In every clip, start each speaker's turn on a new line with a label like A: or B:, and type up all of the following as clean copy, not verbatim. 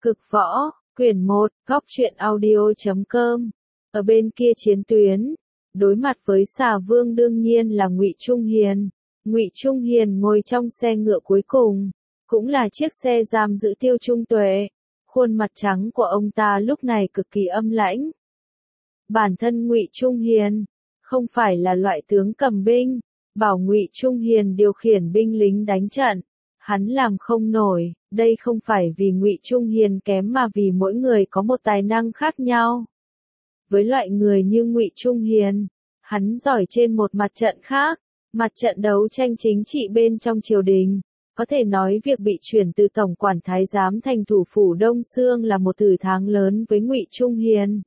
A: Cực võ, quyển 1, góc truyện audio.com. Ở bên kia chiến tuyến, đối mặt với xà vương đương nhiên là Ngụy Trung Hiền. Ngụy Trung Hiền ngồi trong xe ngựa cuối cùng, cũng là chiếc xe giam giữ Tiêu Trung Tuệ. Khuôn mặt trắng của ông ta lúc này cực kỳ âm lãnh. Bản thân Ngụy Trung Hiền không phải là loại tướng cầm binh, bảo Ngụy Trung Hiền điều khiển binh lính đánh trận, hắn làm không nổi. Đây không phải vì Ngụy Trung Hiền kém mà vì mỗi người có một tài năng khác nhau. Với loại người như Ngụy Trung Hiền, hắn giỏi trên một mặt trận khác, mặt trận đấu tranh chính trị bên trong triều đình. Có thể nói việc bị chuyển từ tổng quản thái giám thành thủ phủ Đông Xương là một thử thách lớn với Ngụy Trung Hiền.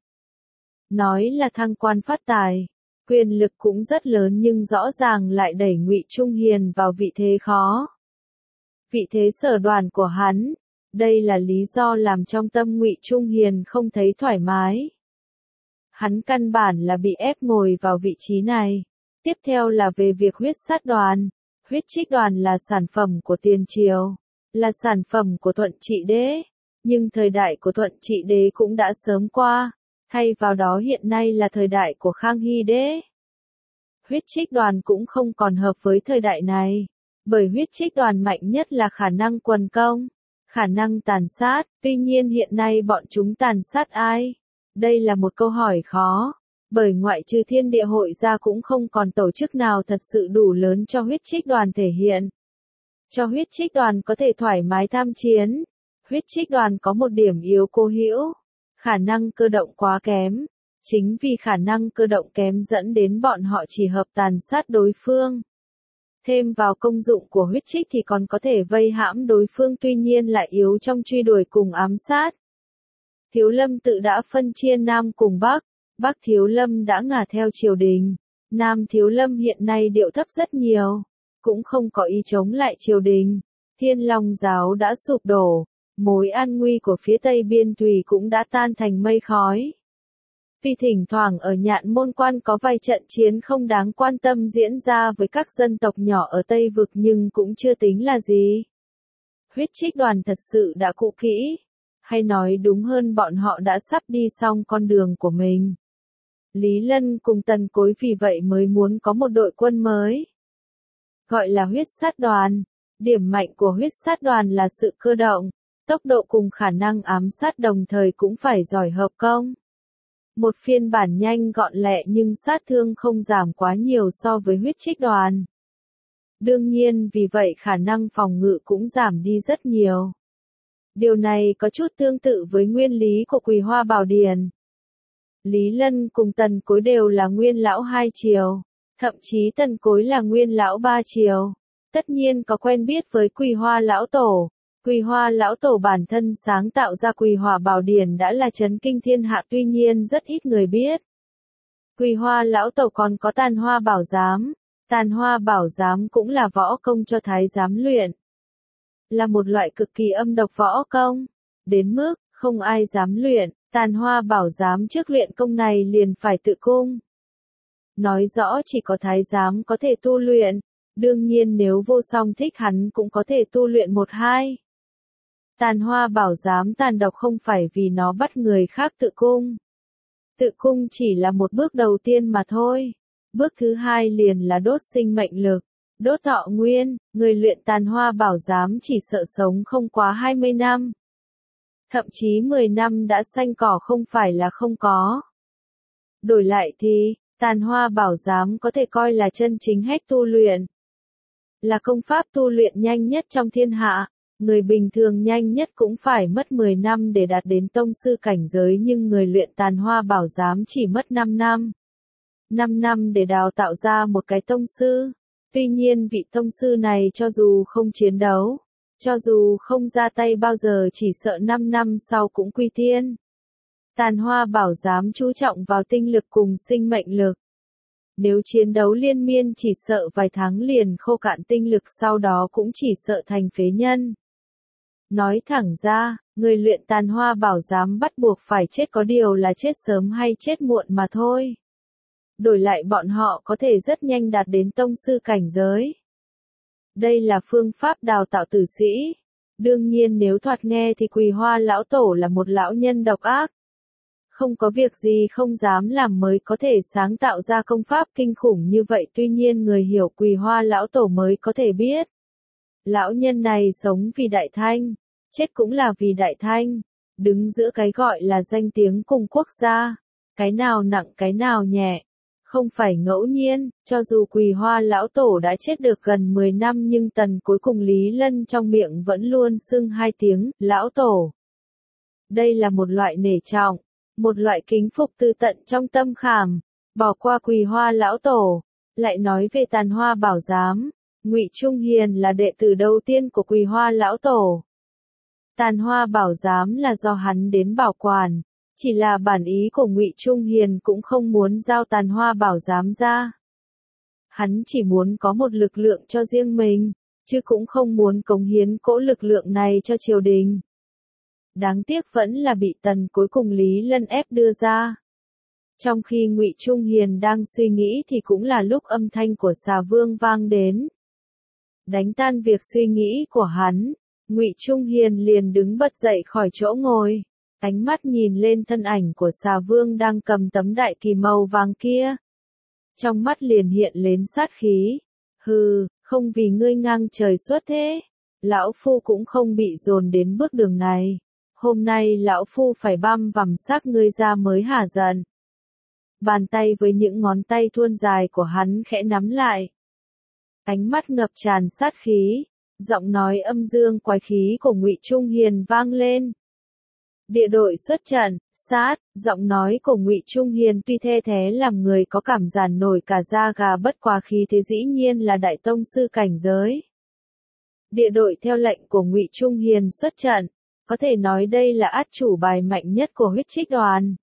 A: Nói là thăng quan phát tài, quyền lực cũng rất lớn nhưng rõ ràng lại đẩy Ngụy Trung Hiền vào vị thế khó. Vị thế sở đoàn của hắn, đây là lý do làm trong tâm Ngụy Trung Hiền không thấy thoải mái. Hắn căn bản là bị ép ngồi vào vị trí này. Tiếp theo là về việc huyết sát đoàn. Huyết trích đoàn là sản phẩm của tiền triều, là sản phẩm của Thuận Trị Đế, nhưng thời đại của Thuận Trị Đế cũng đã sớm qua, thay vào đó hiện nay là thời đại của Khang Hy Đế. Huyết trích đoàn cũng không còn hợp với thời đại này, bởi huyết trích đoàn mạnh nhất là khả năng quần công, khả năng tàn sát, tuy nhiên hiện nay bọn chúng tàn sát ai? Đây là một câu hỏi khó. Bởi ngoại trừ Thiên Địa Hội ra cũng không còn tổ chức nào thật sự đủ lớn cho huyết trích đoàn thể hiện. Cho huyết trích đoàn có thể thoải mái tham chiến. Huyết trích đoàn có một điểm yếu cố hữu, khả năng cơ động quá kém. Chính vì khả năng cơ động kém dẫn đến bọn họ chỉ hợp tàn sát đối phương. Thêm vào công dụng của huyết trích thì còn có thể vây hãm đối phương tuy nhiên lại yếu trong truy đuổi cùng ám sát. Thiếu Lâm tự đã phân chia Nam cùng Bắc. Bắc Thiếu Lâm đã ngả theo triều đình, Nam Thiếu Lâm hiện nay điệu thấp rất nhiều, cũng không có ý chống lại triều đình. Thiên Long giáo đã sụp đổ, mối an nguy của phía Tây Biên Thùy cũng đã tan thành mây khói. Vì thỉnh thoảng ở Nhạn Môn Quan có vài trận chiến không đáng quan tâm diễn ra với các dân tộc nhỏ ở Tây Vực nhưng cũng chưa tính là gì. Huyết trích đoàn thật sự đã cũ kỹ, hay nói đúng hơn bọn họ đã sắp đi xong con đường của mình. Lý Lân cùng Tần Cối vì vậy mới muốn có một đội quân mới. Gọi là huyết sát đoàn. Điểm mạnh của huyết sát đoàn là sự cơ động, tốc độ cùng khả năng ám sát đồng thời cũng phải giỏi hợp công. Một phiên bản nhanh gọn lẹ nhưng sát thương không giảm quá nhiều so với huyết trích đoàn. Đương nhiên vì vậy khả năng phòng ngự cũng giảm đi rất nhiều. Điều này có chút tương tự với nguyên lý của Quỳ Hoa Bảo Điển. Lý Lân cùng Tần Cối đều là nguyên lão 2 triều, thậm chí Tần Cối là nguyên lão 3 triều. Tất nhiên có quen biết với Quỳ Hoa lão tổ. Quỳ Hoa lão tổ bản thân sáng tạo ra Quỳ Hoa Bảo Điển đã là chấn kinh thiên hạ tuy nhiên rất ít người biết. Quỳ Hoa lão tổ còn có Tàn Hoa Bảo Giám. Tàn Hoa Bảo Giám cũng là võ công cho thái giám luyện. Là một loại cực kỳ âm độc võ công, đến mức không ai dám luyện. Tàn Hoa Bảo Giám trước luyện công này liền phải tự cung. Nói rõ chỉ có thái giám có thể tu luyện, đương nhiên nếu vô song thích hắn cũng có thể tu luyện 1-2. Tàn Hoa Bảo Giám tàn độc không phải vì nó bắt người khác tự cung. Tự cung chỉ là một bước đầu tiên mà thôi. Bước thứ hai liền là đốt sinh mệnh lực, đốt thọ nguyên. Người luyện Tàn Hoa Bảo Giám chỉ sợ sống không quá 20 năm. Thậm chí 10 năm đã xanh cỏ không phải là không có. Đổi lại thì, Tàn Hoa Bảo Giám có thể coi là chân chính hết tu luyện. Là công pháp tu luyện nhanh nhất trong thiên hạ, người bình thường nhanh nhất cũng phải mất 10 năm để đạt đến tông sư cảnh giới nhưng người luyện Tàn Hoa Bảo Giám chỉ mất 5 năm. 5 năm để đào tạo ra một cái tông sư. Tuy nhiên vị tông sư này cho dù không chiến đấu, cho dù không ra tay bao giờ chỉ sợ 5 năm sau cũng quy tiên. Tàn Hoa Bảo Giám chú trọng vào tinh lực cùng sinh mệnh lực. Nếu chiến đấu liên miên chỉ sợ vài tháng liền khô cạn tinh lực sau đó cũng chỉ sợ thành phế nhân. Nói thẳng ra, người luyện Tàn Hoa Bảo Giám bắt buộc phải chết có điều là chết sớm hay chết muộn mà thôi. Đổi lại bọn họ có thể rất nhanh đạt đến tông sư cảnh giới. Đây là phương pháp đào tạo tử sĩ. Đương nhiên nếu thoạt nghe thì Quỳ Hoa lão tổ là một lão nhân độc ác. Không có việc gì không dám làm mới có thể sáng tạo ra công pháp kinh khủng như vậy, tuy nhiên người hiểu Quỳ Hoa lão tổ mới có thể biết. Lão nhân này sống vì Đại Thanh, chết cũng là vì Đại Thanh, đứng giữa cái gọi là danh tiếng cùng quốc gia, cái nào nặng cái nào nhẹ. Không phải ngẫu nhiên, cho dù Quỳ Hoa lão tổ đã chết được gần 10 năm nhưng Tần cuối cùng Lý Lân trong miệng vẫn luôn xưng hai tiếng, lão tổ. Đây là một loại nể trọng, một loại kính phục từ tận trong tâm khảm, bỏ qua Quỳ Hoa lão tổ, lại nói về Tàn Hoa Bảo Giám, Ngụy Trung Hiền là đệ tử đầu tiên của Quỳ Hoa lão tổ. Tàn Hoa Bảo Giám là do hắn đến bảo quản, chỉ là bản ý của Ngụy Trung Hiền cũng không muốn giao Tàn Hoa Bảo Giám ra. Hắn chỉ muốn có một lực lượng cho riêng mình, chứ cũng không muốn cống hiến cỗ lực lượng này cho triều đình. Đáng tiếc vẫn là bị Tần cuối cùng Lý Lân ép đưa ra. Trong khi Ngụy Trung Hiền đang suy nghĩ thì cũng là lúc âm thanh của Xà Vương vang đến. Đánh tan việc suy nghĩ của hắn, Ngụy Trung Hiền liền đứng bật dậy khỏi chỗ ngồi, ánh mắt nhìn lên thân ảnh của Xà Vương đang cầm tấm đại kỳ màu vàng kia. Trong mắt liền hiện lên sát khí. Hừ, không vì ngươi ngang trời xuất thế, lão phu cũng không bị dồn đến bước đường này. Hôm nay lão phu phải băm vằm xác ngươi ra mới hả giận. Bàn tay với những ngón tay thuôn dài của hắn khẽ nắm lại. Ánh mắt ngập tràn sát khí, giọng nói âm dương quái khí của Ngụy Trung Hiền vang lên. Địa đội xuất trận, sát, giọng nói của Ngụy Trung Hiền tuy the thế làm người có cảm giàn nổi cả da gà, bất quá khí thế dĩ nhiên là đại tông sư cảnh giới. Địa đội theo lệnh của Ngụy Trung Hiền xuất trận, có thể nói đây là át chủ bài mạnh nhất của Huyết Trích đoàn.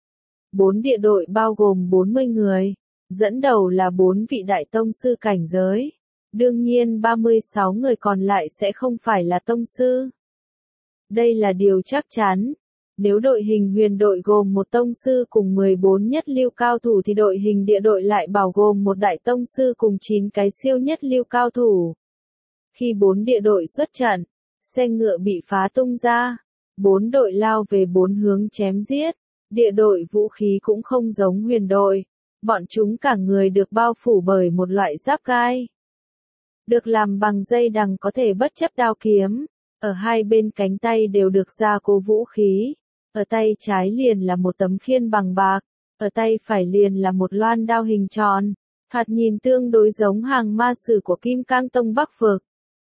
A: 4 địa đội bao gồm 40 người, dẫn đầu là 4 vị đại tông sư cảnh giới. Đương nhiên 36 người còn lại sẽ không phải là tông sư. Đây là điều chắc chắn. Nếu đội hình huyền đội gồm một tông sư cùng 14 nhất lưu cao thủ thì đội hình địa đội lại bao gồm một đại tông sư cùng 9 cái siêu nhất lưu cao thủ. Khi 4 địa đội xuất trận, xe ngựa bị phá tung ra, 4 đội lao về 4 hướng chém giết. Địa đội vũ khí cũng không giống huyền đội, bọn chúng cả người được bao phủ bởi một loại giáp gai. Được làm bằng dây đằng có thể bất chấp đao kiếm, ở hai bên cánh tay đều được gia cố vũ khí, ở tay trái liền là một tấm khiên bằng bạc, ở tay phải liền là một loan đao hình tròn, thoạt nhìn tương đối giống hàng ma sử của Kim Cang Tông Bắc Vực.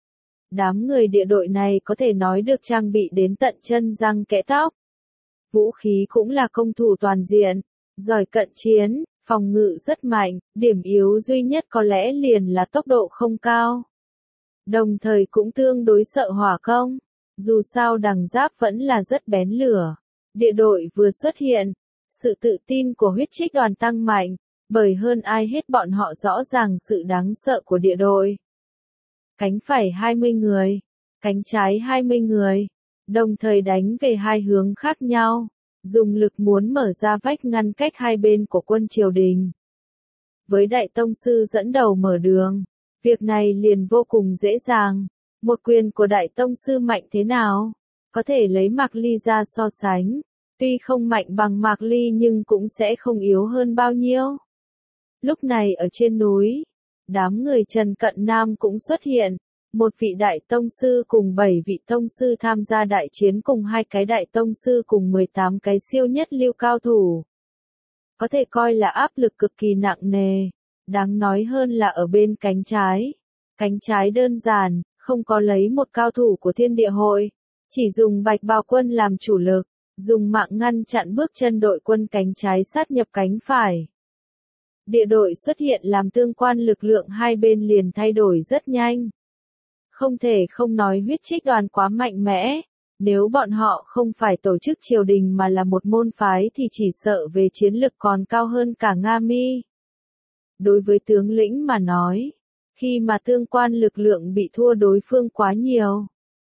A: Đám người địa đội này có thể nói được trang bị đến tận chân răng kẽ tóc. Vũ khí cũng là công thủ toàn diện, giỏi cận chiến, phòng ngự rất mạnh, điểm yếu duy nhất có lẽ liền là tốc độ không cao. Đồng thời cũng tương đối sợ hỏa công, dù sao đằng giáp vẫn là rất bén lửa. Địa đội vừa xuất hiện, sự tự tin của Huyết Trích đoàn tăng mạnh, bởi hơn ai hết bọn họ rõ ràng sự đáng sợ của địa đội. Cánh phải 20 người, cánh trái 20 người, đồng thời đánh về hai hướng khác nhau, dùng lực muốn mở ra vách ngăn cách hai bên của quân triều đình. Với đại tông sư dẫn đầu mở đường, việc này liền vô cùng dễ dàng. Một quyền của đại tông sư mạnh thế nào? Có thể lấy Mạc Ly ra so sánh, tuy không mạnh bằng Mạc Ly nhưng cũng sẽ không yếu hơn bao nhiêu. Lúc này ở trên núi, đám người Trần Cận Nam cũng xuất hiện, một vị đại tông sư cùng 7 vị tông sư tham gia đại chiến cùng hai cái đại tông sư cùng 18 cái siêu nhất lưu cao thủ. Có thể coi là áp lực cực kỳ nặng nề, đáng nói hơn là ở bên cánh trái. Cánh trái đơn giản, không có lấy một cao thủ của Thiên Địa Hội, chỉ dùng Bạch Bào quân làm chủ lực, dùng mạng ngăn chặn bước chân đội quân cánh trái sát nhập cánh phải. Địa đội xuất hiện làm tương quan lực lượng hai bên liền thay đổi rất nhanh. Không thể không nói Huyết Trích đoàn quá mạnh mẽ, nếu bọn họ không phải tổ chức triều đình mà là một môn phái thì chỉ sợ về chiến lực còn cao hơn cả Nga Mi. Đối với tướng lĩnh mà nói, khi mà tương quan lực lượng bị thua đối phương quá nhiều,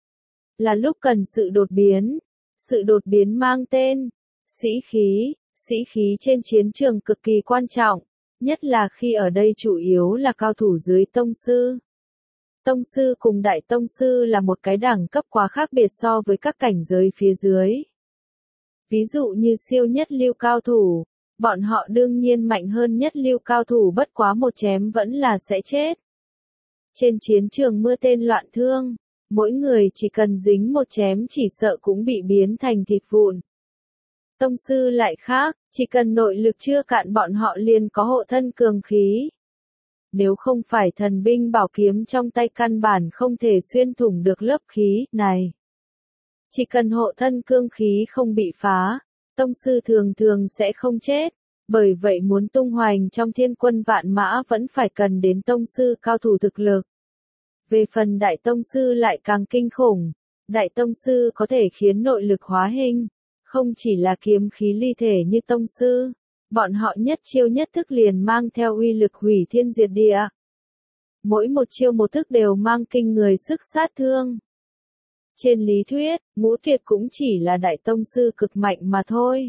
A: là lúc cần sự đột biến. Sự đột biến mang tên sĩ khí. Sĩ khí trên chiến trường cực kỳ quan trọng, nhất là khi ở đây chủ yếu là cao thủ dưới tông sư. Tông sư cùng đại tông sư là một cái đẳng cấp quá khác biệt so với các cảnh giới phía dưới. Ví dụ như siêu nhất lưu cao thủ, bọn họ đương nhiên mạnh hơn nhất lưu cao thủ, bất quá một chém vẫn là sẽ chết. Trên chiến trường mưa tên loạn thương, mỗi người chỉ cần dính một chém chỉ sợ cũng bị biến thành thịt vụn. Tông sư lại khác, chỉ cần nội lực chưa cạn bọn họ liền có hộ thân cường khí. Nếu không phải thần binh bảo kiếm trong tay căn bản không thể xuyên thủng được lớp khí này. Chỉ cần hộ thân cương khí không bị phá, tông sư thường thường sẽ không chết. Bởi vậy muốn tung hoành trong thiên quân vạn mã vẫn phải cần đến tông sư cao thủ thực lực. Về phần đại tông sư lại càng kinh khủng. Đại tông sư có thể khiến nội lực hóa hình, không chỉ là kiếm khí ly thể như tông sư. Bọn họ nhất chiêu nhất thức liền mang theo uy lực hủy thiên diệt địa. Mỗi một chiêu một thức đều mang kinh người sức sát thương. Trên lý thuyết, Ngũ Tuyệt cũng chỉ là đại tông sư cực mạnh mà thôi.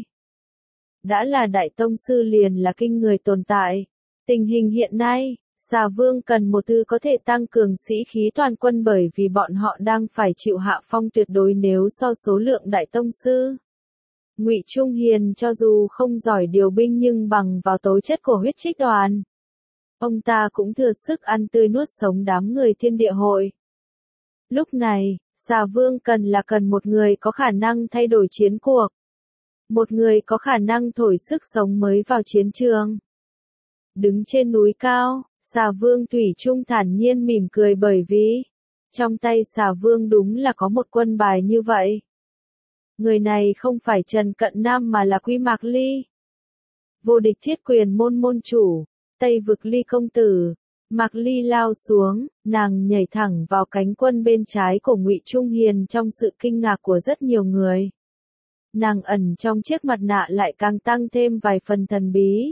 A: Đã là đại tông sư liền là kinh người tồn tại. Tình hình hiện nay, Xà Vương cần một thứ có thể tăng cường sĩ khí toàn quân, bởi vì bọn họ đang phải chịu hạ phong tuyệt đối nếu so số lượng đại tông sư. Ngụy Trung Hiền cho dù không giỏi điều binh nhưng bằng vào tố chất của huyết trích đoàn, ông ta cũng thừa sức ăn tươi nuốt sống đám người thiên địa hội. Lúc này, Xà Vương cần một người có khả năng thay đổi chiến cuộc. Một người có khả năng thổi sức sống mới vào chiến trường. Đứng trên núi cao, Xà Vương thủy chung thản nhiên mỉm cười, bởi vì trong tay Xà Vương đúng là có một quân bài như vậy. Người này không phải Trần Cận Nam mà là Quý Mạc Ly. Vô địch thiết quyền môn môn chủ, Tây vực Ly công tử. Mạc Ly lao xuống, nàng nhảy thẳng vào cánh quân bên trái của Ngụy Trung Hiền trong sự kinh ngạc của rất nhiều người. Nàng ẩn trong chiếc mặt nạ lại càng tăng thêm vài phần thần bí.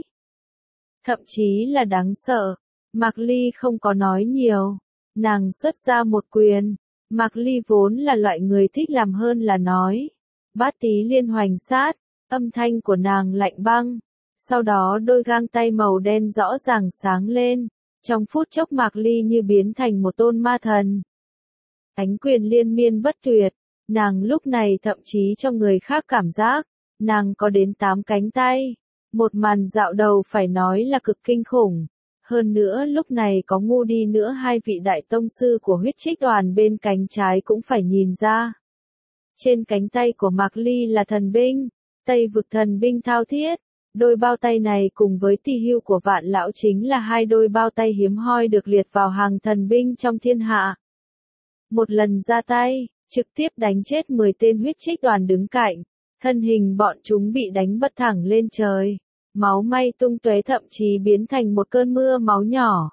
A: Thậm chí là đáng sợ. Mạc Ly không có nói nhiều. Nàng xuất ra một quyền. Mạc Ly vốn là loại người thích làm hơn là nói. Bát tí liên hoành sát. Âm thanh của nàng lạnh băng. Sau đó đôi gang tay màu đen rõ ràng sáng lên. Trong phút chốc Mạc Ly như biến thành một tôn ma thần. Ánh quyền liên miên bất tuyệt. Nàng lúc này thậm chí cho người khác cảm giác, nàng có đến 8 cánh tay. Một màn dạo đầu phải nói là cực kinh khủng. Hơn nữa lúc này có ngu đi nữa, hai vị đại tông sư của huyết trích đoàn bên cánh trái cũng phải nhìn ra. Trên cánh tay của Mạc Ly là thần binh, Tây vực thần binh thao thiết. Đôi bao tay này cùng với tỳ hưu của Vạn Lão chính là hai đôi bao tay hiếm hoi được liệt vào hàng thần binh trong thiên hạ. Một lần ra tay, trực tiếp đánh chết 10 tên huyết trích đoàn đứng cạnh, thân hình bọn chúng bị đánh bật thẳng lên trời, máu may tung tóe, thậm chí biến thành một cơn mưa máu nhỏ.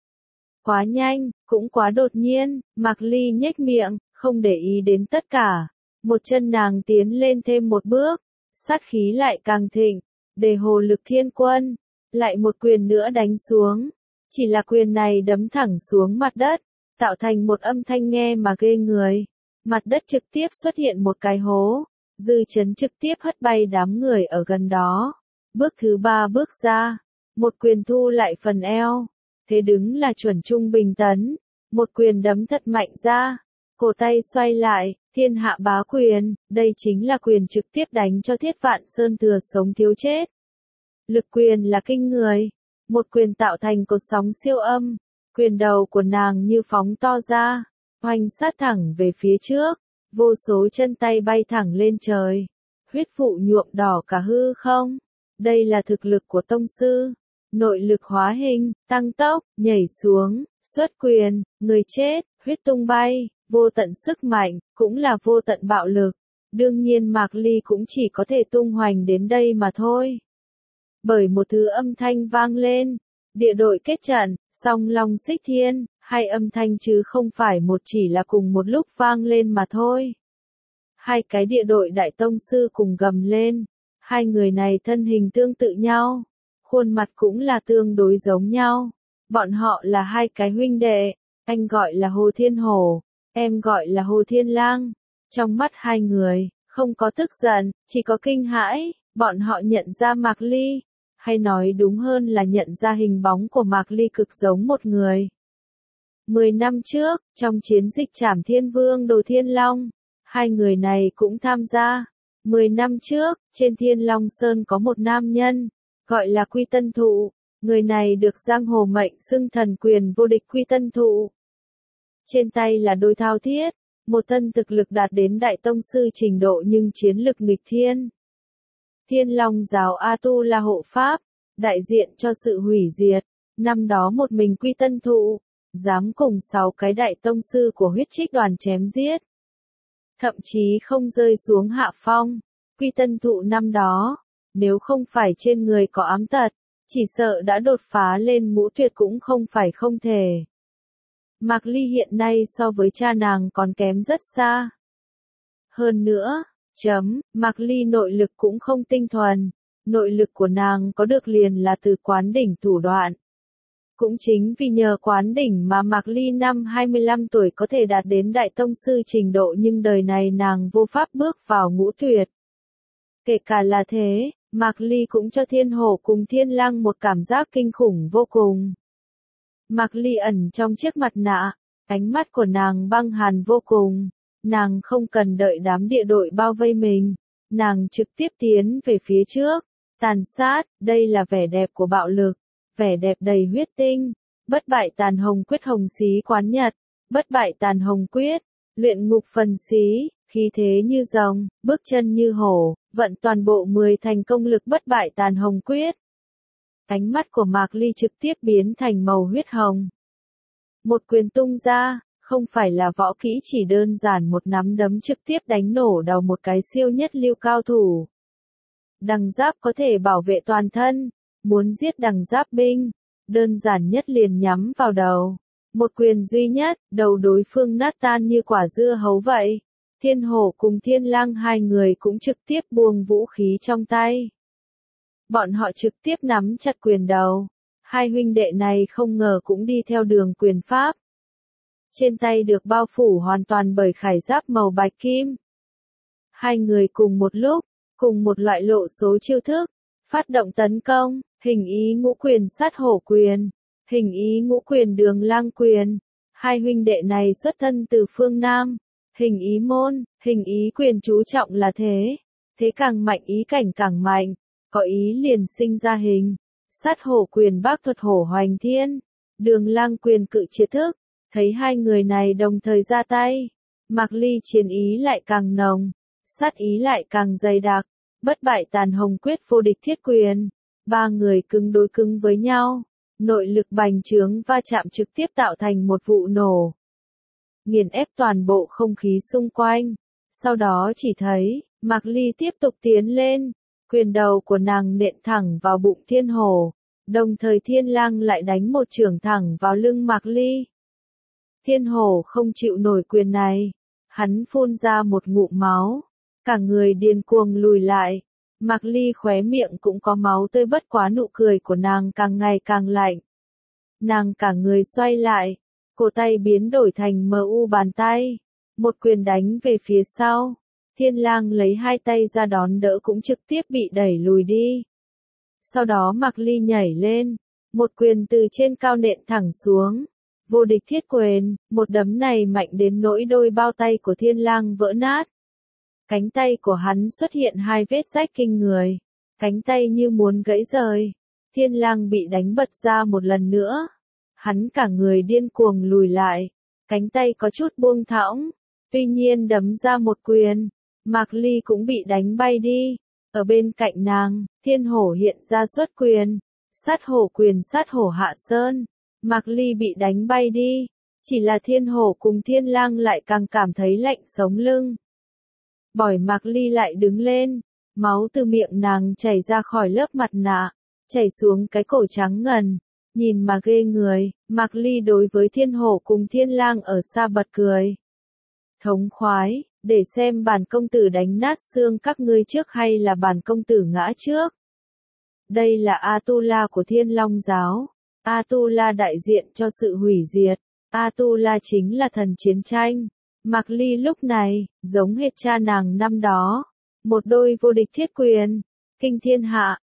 A: Quá nhanh, cũng quá đột nhiên, Mạc Ly nhếch miệng, không để ý đến tất cả, một chân nàng tiến lên thêm một bước, sát khí lại càng thịnh, đề hồ lực thiên quân, lại một quyền nữa đánh xuống, chỉ là quyền này đấm thẳng xuống mặt đất, tạo thành một âm thanh nghe mà ghê người. Mặt đất trực tiếp xuất hiện một cái hố, dư chấn trực tiếp hất bay đám người ở gần đó. Bước thứ 3 bước ra, một quyền thu lại phần eo, thế đứng là chuẩn trung bình tấn, một quyền đấm thật mạnh ra, cổ tay xoay lại, thiên hạ bá quyền, đây chính là quyền trực tiếp đánh cho Thiết Vạn Sơn thừa sống thiếu chết. Lực quyền là kinh người, một quyền tạo thành cột sóng siêu âm, quyền đầu của nàng như phóng to ra. Hoành sát thẳng về phía trước, vô số chân tay bay thẳng lên trời, huyết vụ nhuộm đỏ cả hư không. Đây là thực lực của tông sư, nội lực hóa hình, tăng tốc, nhảy xuống, xuất quyền, người chết, huyết tung bay, vô tận sức mạnh, cũng là vô tận bạo lực. Đương nhiên Mạc Ly cũng chỉ có thể tung hoành đến đây mà thôi. Bởi một thứ âm thanh vang lên, địa đội kết trận, song long xích thiên. Hai âm thanh chứ không phải một chỉ là cùng một lúc vang lên mà thôi. Hai cái địa đội đại tông sư cùng gầm lên. Hai người này thân hình tương tự nhau. Khuôn mặt cũng là tương đối giống nhau. Bọn họ là hai cái huynh đệ. Anh gọi là Hồ Thiên Hổ. Em gọi là Hồ Thiên Lang. Trong mắt hai người, không có tức giận, chỉ có kinh hãi. Bọn họ nhận ra Mạc Ly. Hay nói đúng hơn là nhận ra hình bóng của Mạc Ly cực giống một người. 10 năm trước, trong chiến dịch trảm Thiên Vương Đồ Thiên Long, hai người này cũng tham gia. 10 năm trước, trên Thiên Long Sơn có một nam nhân, gọi là Quy Tân Thụ. Người này được giang hồ mệnh xưng thần quyền vô địch Quy Tân Thụ. Trên tay là đôi thao thiết, một thân thực lực đạt đến đại tông sư trình độ nhưng chiến lực nghịch thiên. Thiên Long giáo A-tu-la hộ pháp, đại diện cho sự hủy diệt. Năm đó một mình Quy Tân Thụ, dám cùng 6 cái đại tông sư của huyết trích đoàn chém giết. Thậm chí không rơi xuống hạ phong. Quy Tân Thụ năm đó, nếu không phải trên người có ám tật, chỉ sợ đã đột phá lên ngũ tuyệt cũng không phải không thể. Mạc Ly hiện nay so với cha nàng còn kém rất xa. Hơn nữa, Mạc Ly nội lực cũng không tinh thuần, nội lực của nàng có được liền là từ quán đỉnh thủ đoạn. Cũng chính vì nhờ quán đỉnh mà Mạc Ly năm 25 tuổi có thể đạt đến đại tông sư trình độ nhưng đời này nàng vô pháp bước vào ngũ tuyệt. Kể cả là thế, Mạc Ly cũng cho Thiên Hổ cùng Thiên Lăng một cảm giác kinh khủng vô cùng. Mạc Ly ẩn trong chiếc mặt nạ, ánh mắt của nàng băng hàn vô cùng, nàng không cần đợi đám địa đội bao vây mình, nàng trực tiếp tiến về phía trước, tàn sát, đây là vẻ đẹp của bạo lực, vẻ đẹp đầy huyết tinh, bất bại tàn hồng quyết hồng xí quán nhật, bất bại tàn hồng quyết, luyện ngục phần xí, khí thế như rồng, bước chân như hổ, vận toàn bộ 10 thành công lực bất bại tàn hồng quyết. Ánh mắt của Mạc Ly trực tiếp biến thành màu huyết hồng. Một quyền tung ra, không phải là võ kỹ chỉ đơn giản một nắm đấm trực tiếp đánh nổ đầu một cái siêu nhất lưu cao thủ. Đằng giáp có thể bảo vệ toàn thân, muốn giết đằng giáp binh, đơn giản nhất liền nhắm vào đầu. Một quyền duy nhất, đầu đối phương nát tan như quả dưa hấu vậy. Thiên Hổ cùng Thiên Lăng hai người cũng trực tiếp buông vũ khí trong tay. Bọn họ trực tiếp nắm chặt quyền đầu. Hai huynh đệ này không ngờ cũng đi theo đường quyền pháp. Trên tay được bao phủ hoàn toàn bởi khải giáp màu bạch kim. Hai người cùng một lúc, cùng một loại lộ số chiêu thức, phát động tấn công, hình ý ngũ quyền sát hổ quyền, hình ý ngũ quyền đường lang quyền. Hai huynh đệ này xuất thân từ phương Nam, hình ý môn, hình ý quyền chú trọng là thế. Thế càng mạnh ý cảnh càng mạnh, có ý liền sinh ra hình. Sát hổ quyền bác thuật hổ hoành thiên, đường lang quyền cự triệt thức. Thấy hai người này đồng thời ra tay, Mạc Ly chiến ý lại càng nồng, sát ý lại càng dày đặc, bất bại tàn hồng quyết vô địch thiết quyền. Ba người cứng đối cứng với nhau, nội lực bành trướng va chạm trực tiếp tạo thành một vụ nổ. Nghiền ép toàn bộ không khí xung quanh. Sau đó chỉ thấy, Mạc Ly tiếp tục tiến lên, quyền đầu của nàng nện thẳng vào bụng Thiên Hổ, đồng thời Thiên Lang lại đánh một chưởng thẳng vào lưng Mạc Ly. Thiên Hổ không chịu nổi quyền này, hắn phun ra một ngụm máu, cả người điên cuồng lùi lại. Mạc Ly khóe miệng cũng có máu tươi bất quá nụ cười của nàng càng ngày càng lạnh. Nàng cả người xoay lại, cổ tay biến đổi thành MU bàn tay, một quyền đánh về phía sau. Thiên Lang lấy hai tay ra đón đỡ cũng trực tiếp bị đẩy lùi đi. Sau đó Mạc Ly nhảy lên, một quyền từ trên cao nện thẳng xuống. Vô địch thiết quyền, một đấm này mạnh đến nỗi đôi bao tay của Thiên Lang vỡ nát. Cánh tay của hắn xuất hiện hai vết rách kinh người, cánh tay như muốn gãy rời. Thiên Lang bị đánh bật ra một lần nữa. Hắn cả người điên cuồng lùi lại, cánh tay có chút buông thõng, tuy nhiên đấm ra một quyền, Mạc Ly cũng bị đánh bay đi. Ở bên cạnh nàng, Thiên Hổ hiện ra xuất quyền, sát hổ quyền sát hổ hạ sơn. Mạc Ly bị đánh bay đi, chỉ là Thiên Hổ cùng Thiên Lang lại càng cảm thấy lạnh sống lưng. Bỏi Mạc Ly lại đứng lên, máu từ miệng nàng chảy ra khỏi lớp mặt nạ, chảy xuống cái cổ trắng ngần, nhìn mà ghê người. Mạc Ly đối với Thiên Hổ cùng Thiên Lang ở xa bật cười. Thống khoái, để xem bản công tử đánh nát xương các ngươi trước hay là bản công tử ngã trước. Đây là A-tu-la của Thiên Long giáo. A-tu-la đại diện cho sự hủy diệt. A-tu-la chính là thần chiến tranh. Mạc Ly lúc này, giống hệt cha nàng năm đó. Một đôi vô địch thiết quyền. Kinh thiên hạ,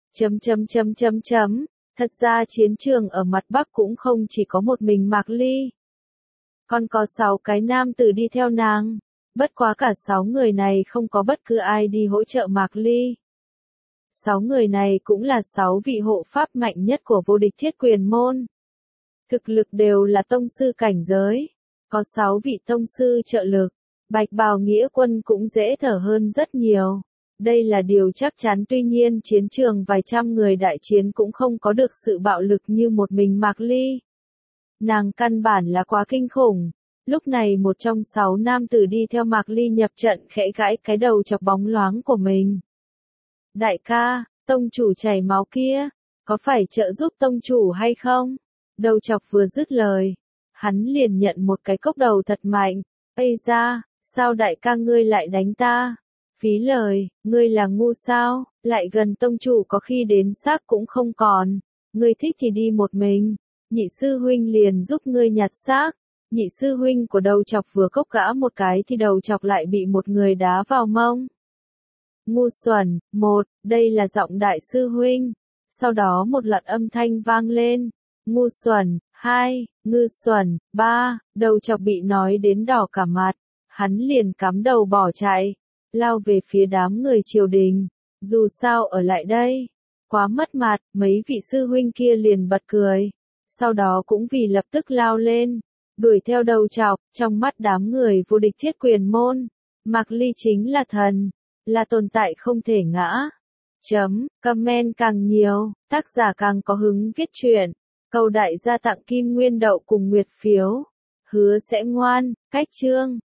A: Thật ra chiến trường ở mặt Bắc cũng không chỉ có một mình Mạc Ly. Còn có 6 cái nam tử đi theo nàng. Bất quá cả 6 người này không có bất cứ ai đi hỗ trợ Mạc Ly. 6 người này cũng là 6 vị hộ pháp mạnh nhất của vô địch thiết quyền môn. Thực lực đều là tông sư cảnh giới. Có 6 vị tông sư trợ lực. Bạch bào nghĩa quân cũng dễ thở hơn rất nhiều. Đây là điều chắc chắn, tuy nhiên chiến trường vài trăm người đại chiến cũng không có được sự bạo lực như một mình Mạc Ly. Nàng căn bản là quá kinh khủng. Lúc này một trong 6 nam tử đi theo Mạc Ly nhập trận khẽ gãi cái đầu chọc bóng loáng của mình. Đại ca, tông chủ chảy máu kia, có phải trợ giúp tông chủ hay không? Đầu chọc vừa dứt lời, hắn liền nhận một cái cốc đầu thật mạnh. Ây da, sao đại ca ngươi lại đánh ta? Phí lời, ngươi là ngu sao, lại gần tông chủ có khi đến xác cũng không còn. Ngươi thích thì đi một mình, nhị sư huynh liền giúp ngươi nhặt xác. Nhị sư huynh của đầu chọc vừa cốc gã một cái thì đầu chọc lại bị một người đá vào mông. Ngu xuẩn, đây là giọng đại sư huynh. Sau đó một loạt âm thanh vang lên. Ngu xuẩn, 2, ngư xuẩn, 3, đầu chọc bị nói đến đỏ cả mặt. Hắn liền cắm đầu bỏ chạy, lao về phía đám người triều đình. Dù sao ở lại đây, quá mất mặt, mấy vị sư huynh kia liền bật cười. Sau đó cũng vì lập tức lao lên, đuổi theo đầu chọc. Trong mắt đám người vô địch thiết quyền môn, Mạc Ly chính là thần, là tồn tại không thể ngã. Comment càng nhiều, tác giả càng có hứng viết truyện. Cầu đại gia tặng kim nguyên đậu cùng nguyệt phiếu. Hứa sẽ ngoan, cách chương.